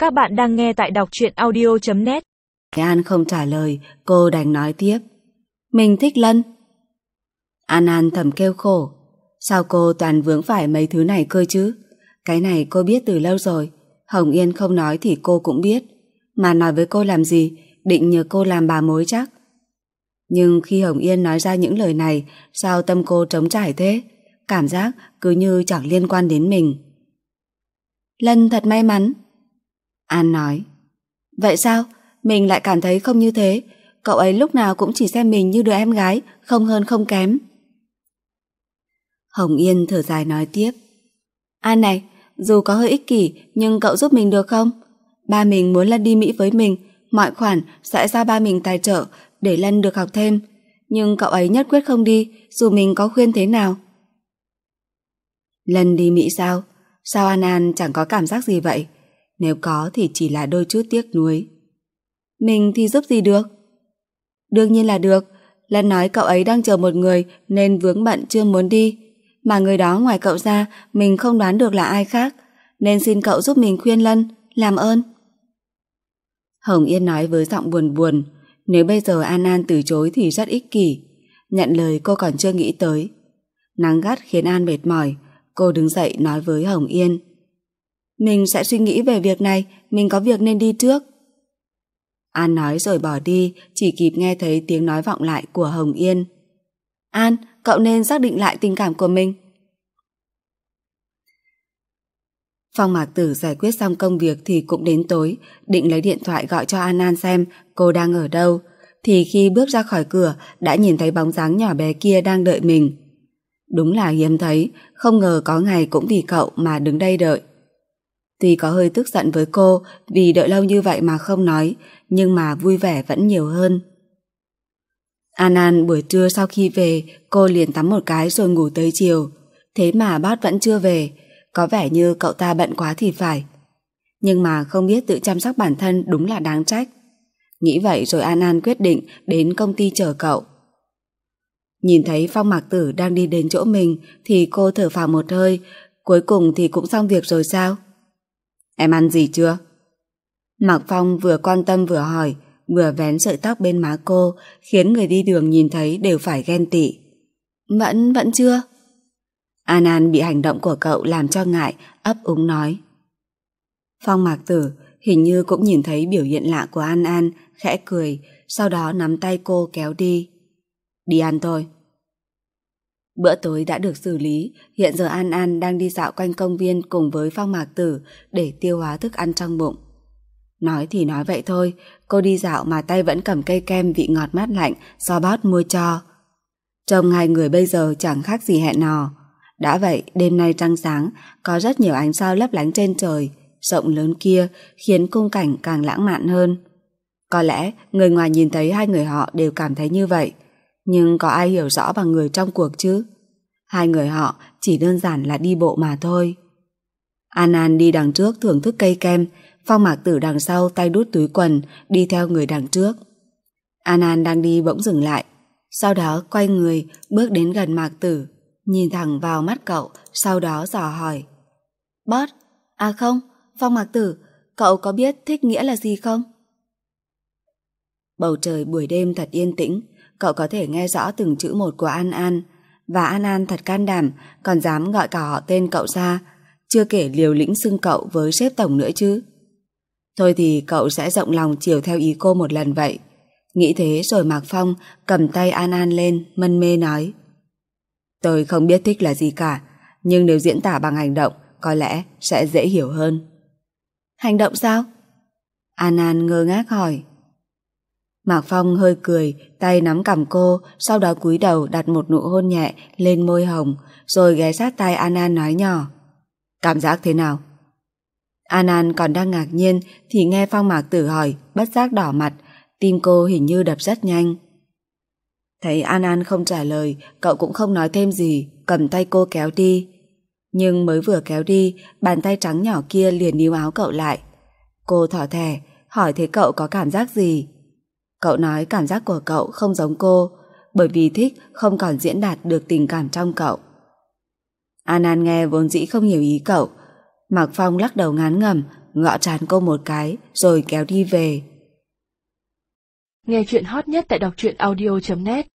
Các bạn đang nghe tại đọc truyện audio.net. An không trả lời, cô đành nói tiếp. Mình thích Lân. An thầm kêu khổ. Sao cô toàn vướng phải mấy thứ này cơ chứ? Cái này cô biết từ lâu rồi. Hồng Yên không nói thì cô cũng biết. Mà nói với cô làm gì? Định nhờ cô làm bà mối chắc. Nhưng khi Hồng Yên nói ra những lời này, sao tâm cô trống trải thế? Cảm giác cứ như chẳng liên quan đến mình. Lân thật may mắn. An nói. Vậy sao? Mình lại cảm thấy không như thế. Cậu ấy lúc nào cũng chỉ xem mình như đứa em gái, không hơn không kém. Hồng Yên thở dài nói tiếp. An này, dù có hơi ích kỷ, nhưng cậu giúp mình được không? Ba mình muốn Lân đi Mỹ với mình, mọi khoản sẽ do ba mình tài trợ để Lân được học thêm. Nhưng cậu ấy nhất quyết không đi, dù mình có khuyên thế nào. Lân đi Mỹ sao? Sao An chẳng có cảm giác gì vậy? Nếu có thì chỉ là đôi chút tiếc nuối. Mình thì giúp gì được? Đương nhiên là được. Lân nói cậu ấy đang chờ một người nên vướng bận chưa muốn đi. Mà người đó ngoài cậu ra mình không đoán được là ai khác. Nên xin cậu giúp mình khuyên Lân, làm ơn. Hồng Yên nói với giọng buồn buồn. Nếu bây giờ An từ chối thì rất ích kỷ. Nhận lời cô còn chưa nghĩ tới. Nắng gắt khiến An mệt mỏi. Cô đứng dậy nói với Hồng Yên. Mình sẽ suy nghĩ về việc này, mình có việc nên đi trước. An nói rồi bỏ đi, chỉ kịp nghe thấy tiếng nói vọng lại của Hồng Yên. An, cậu nên xác định lại tình cảm của mình. Phong Mạc Tử giải quyết xong công việc thì cũng đến tối, định lấy điện thoại gọi cho An xem cô đang ở đâu, thì khi bước ra khỏi cửa đã nhìn thấy bóng dáng nhỏ bé kia đang đợi mình. Đúng là hiếm thấy, không ngờ có ngày cũng vì cậu mà đứng đây đợi. Tuy có hơi tức giận với cô vì đợi lâu như vậy mà không nói, nhưng mà vui vẻ vẫn nhiều hơn. An buổi trưa sau khi về, cô liền tắm một cái rồi ngủ tới chiều. Thế mà Bót vẫn chưa về, có vẻ như cậu ta bận quá thì phải. Nhưng mà không biết tự chăm sóc bản thân đúng là đáng trách. Nghĩ vậy rồi An quyết định đến công ty chờ cậu. Nhìn thấy Phong Mạc Tử đang đi đến chỗ mình thì cô thở phào một hơi, cuối cùng thì cũng xong việc rồi sao? Em ăn gì chưa? Mạc Phong vừa quan tâm vừa hỏi, vừa vén sợi tóc bên má cô, khiến người đi đường nhìn thấy đều phải ghen tị. Vẫn chưa. An bị hành động của cậu làm cho ngại, ấp úng nói. Phong Mạc Tử hình như cũng nhìn thấy biểu hiện lạ của An, khẽ cười, sau đó nắm tay cô kéo đi. Đi ăn thôi. Bữa tối đã được xử lý, hiện giờ An đang đi dạo quanh công viên cùng với Phong Mạc Tử để tiêu hóa thức ăn trong bụng. Nói thì nói vậy thôi, cô đi dạo mà tay vẫn cầm cây kem vị ngọt mát lạnh do Bót mua cho. Trông hai người bây giờ chẳng khác gì hẹn hò. Đã vậy, đêm nay trăng sáng, có rất nhiều ánh sao lấp lánh trên trời, rộng lớn kia khiến khung cảnh càng lãng mạn hơn. Có lẽ người ngoài nhìn thấy hai người họ đều cảm thấy như vậy, nhưng có ai hiểu rõ bằng người trong cuộc chứ? Hai người họ chỉ đơn giản là đi bộ mà thôi. An đi đằng trước thưởng thức cây kem, Phong Mạc Tử đằng sau tay đút túi quần đi theo người đằng trước. An đang đi bỗng dừng lại, sau đó quay người bước đến gần Mạc Tử, nhìn thẳng vào mắt cậu, sau đó dò hỏi. Bót, à không, Phong Mạc Tử, cậu có biết thích nghĩa là gì không? Bầu trời buổi đêm thật yên tĩnh, cậu có thể nghe rõ từng chữ một của An, và An thật can đảm, còn dám gọi cả họ tên cậu ra, chưa kể liều lĩnh xưng cậu với sếp tổng nữa chứ. Thôi thì cậu sẽ rộng lòng chiều theo ý cô một lần vậy. Nghĩ thế rồi Mạc Phong cầm tay An lên, mân mê nói. Tôi không biết thích là gì cả, nhưng nếu diễn tả bằng hành động, có lẽ sẽ dễ hiểu hơn. Hành động sao? An ngơ ngác hỏi. Mạc Phong hơi cười, tay nắm cằm cô, sau đó cúi đầu đặt một nụ hôn nhẹ lên môi hồng, rồi ghé sát tai An nói nhỏ. Cảm giác thế nào? An còn đang ngạc nhiên thì nghe Phong Mạc Tử hỏi, bất giác đỏ mặt, tim cô hình như đập rất nhanh. Thấy An không trả lời, cậu cũng không nói thêm gì, cầm tay cô kéo đi. Nhưng mới vừa kéo đi, bàn tay trắng nhỏ kia liền níu áo cậu lại. Cô thỏ thẻ, hỏi thế cậu có cảm giác gì? Cậu nói cảm giác của cậu không giống cô, bởi vì thích không còn diễn đạt được tình cảm trong cậu. An nghe vốn dĩ không hiểu ý cậu. Mạc Phong lắc đầu ngán ngẩm, gõ trán cô một cái rồi kéo đi về. Nghe chuyện hot nhất tại đọc truyện audio.net